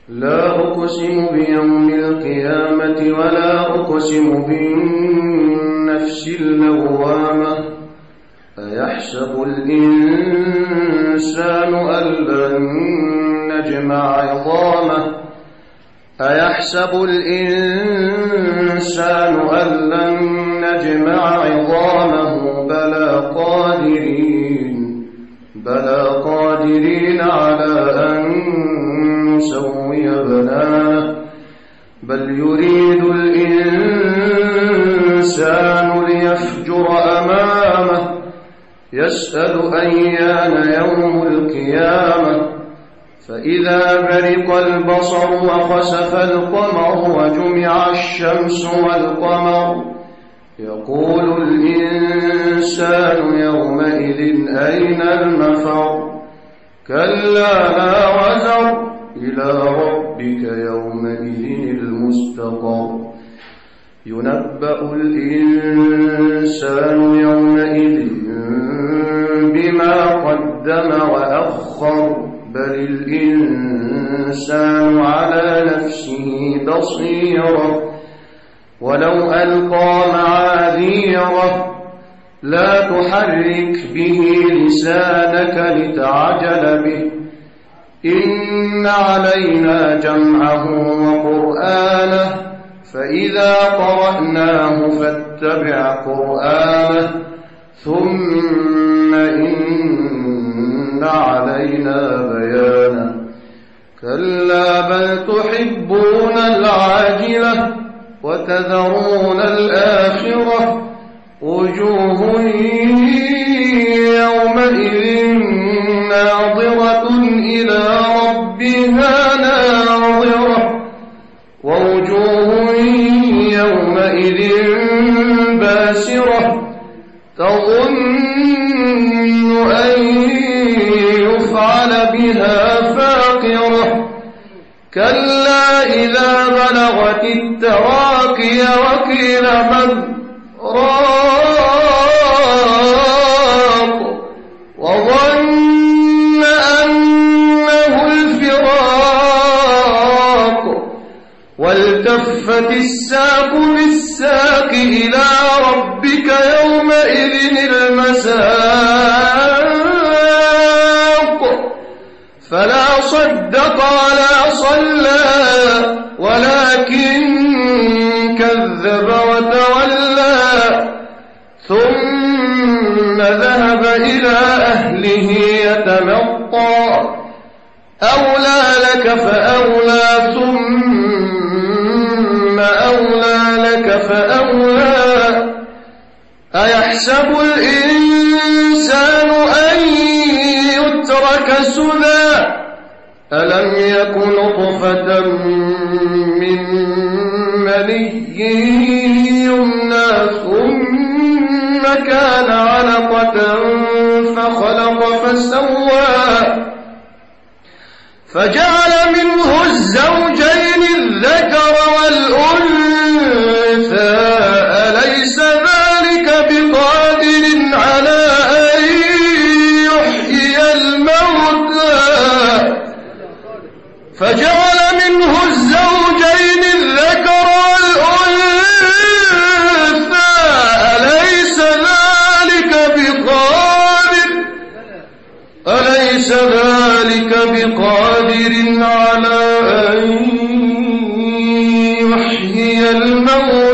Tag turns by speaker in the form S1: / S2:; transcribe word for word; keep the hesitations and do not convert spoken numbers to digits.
S1: لا أقسم بيوم القيامة ولا أقسم بالنفس اللوامة أيحسب الإنسان أن لن نجمع عظامه أيحسب الإنسان أن لن نجمع عظامه بلى قادرين بلى قادرين على أن نسوي بنانه بل يريد الإنسان ليفجر أمامه يسأل أيان يوم القيامة فإذا برق البصر وخسف القمر وجمع الشمس والقمر يقول الإنسان يومئذ أين المفر كلا لا وزر إلى ربك يومئذ المستقر ينبأ الإنسان يومئذ بما قدم وأخر بل الإنسان على نفسه بصيرة ولو ألقى معاذيره لا تحرك به لسانك لتعجل به إن علينا جمعه وقرآنه فإذا قرأناه فاتبع قرآنه ثم إن علينا بيانه كلا بل تحبون العاجلة وتذرون الآخرة وجوه يومئذ ناظرة إلى ربها ناظرة ووجوه يومئذ باسرة تظن أن يفعل بها فاقرة كلا إذا بلغت التراقي وقيل من راق وظن أنه الفراق والتفت الساق بالساق إلى ربك يومئذ المساق فلا صدق ولا صلى ولكن كذب وتولى ثم ذهب إلى أهله يتمطى أولى لك فأولى ثم أولى لك فأولى أيحسب الإنسان أن يترك سدى ألم يك نطفة من مني يمنى ثم كان علقة فخلق فسوى فجعل منه الزوجين الذكر والأنثى أليس ذلك بقادر على أن يحيي الموتى فجعل منه الزوجين الذكر والأنثى أليس ذلك بقادر أليس ذلك بقادر على أن يحيي الموتى